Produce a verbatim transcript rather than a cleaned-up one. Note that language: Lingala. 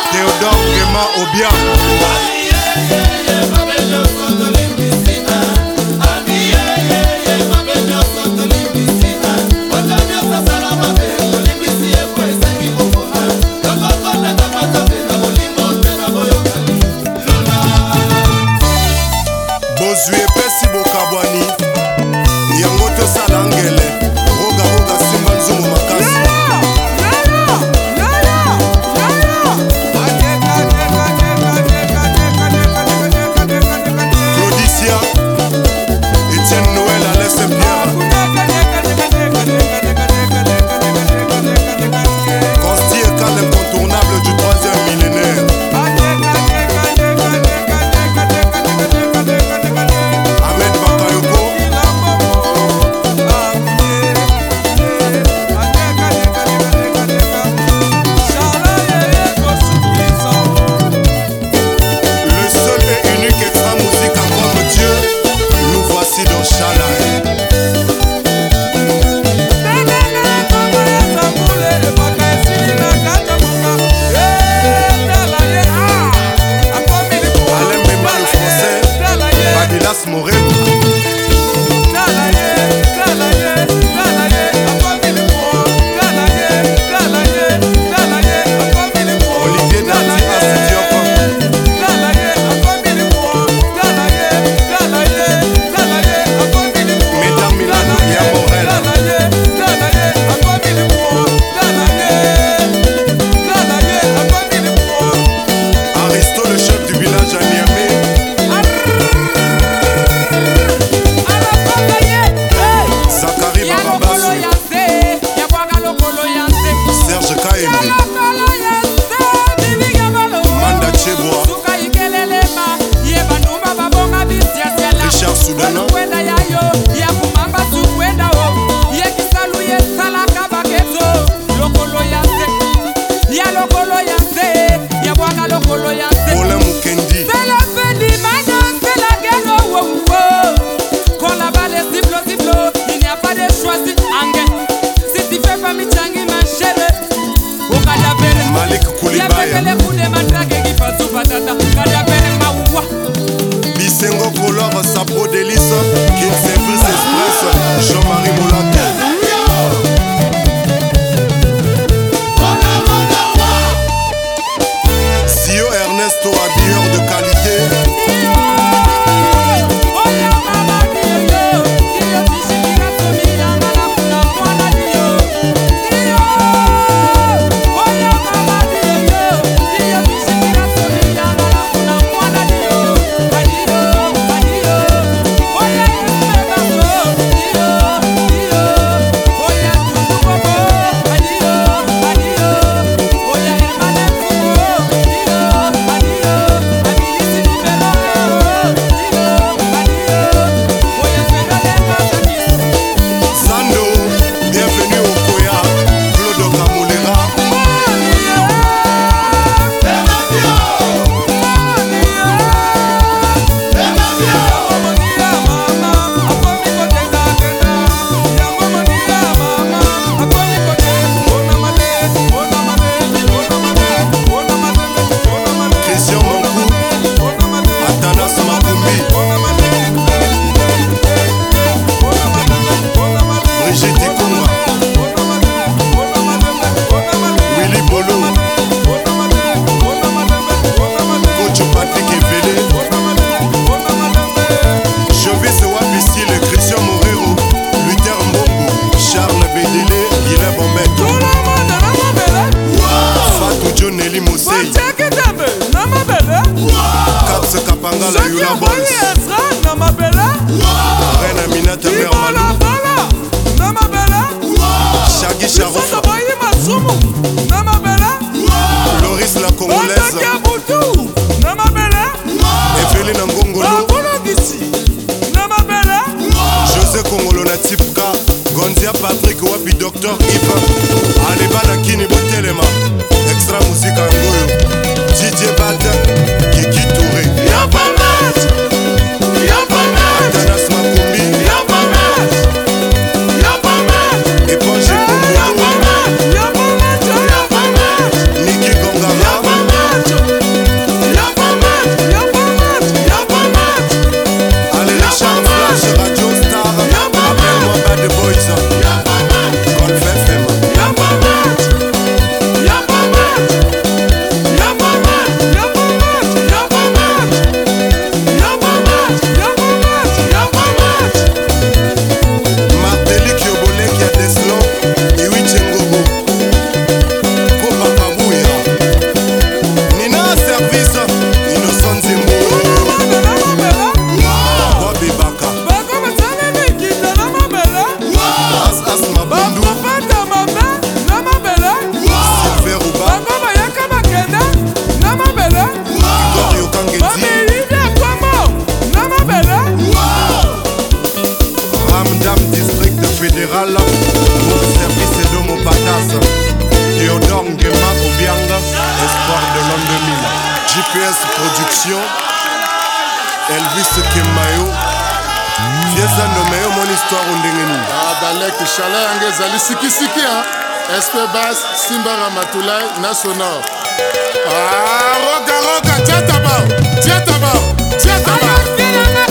Théodore Gema Obia. Bozui epesi bokabwani yango tosala ngele roga roga simba nzungu makasi. Claudicia Etienne Noël Alès Pierre Consti et Cal incontournable du troisième millénaire. Bisengo Color, Sapro Délice, King Service Express, Jean-Marie Moulante. Sio Ernesto, habilleur de qualité. Kapangala Yula Bols Reine Aminata Mère Malou Shaggy Charofa Loris la Congolaise Eveline Ngongolo José Congolo na Tipka Gonzia Patrick Wapi Docteur Yves Aleba na Kini Botelema Extra musique Angoyo D J Bata Kiki Touré Yapamat Yapamat Atanas Makumbi Yapamat Yapamat Eponge Yapamat Yapamat Yapamat Niki Gongara Yapamat J P S Production, Elvis Kemayo, Fiesa Nomeyo, mon histoire ondengeni. Ah, Balek, Chala Angeza, Siki Siki, S P Bass, Simba Ramatulai, National. Ah, Roga Roga, tiens tabao, tiens tabao, tiens tabao.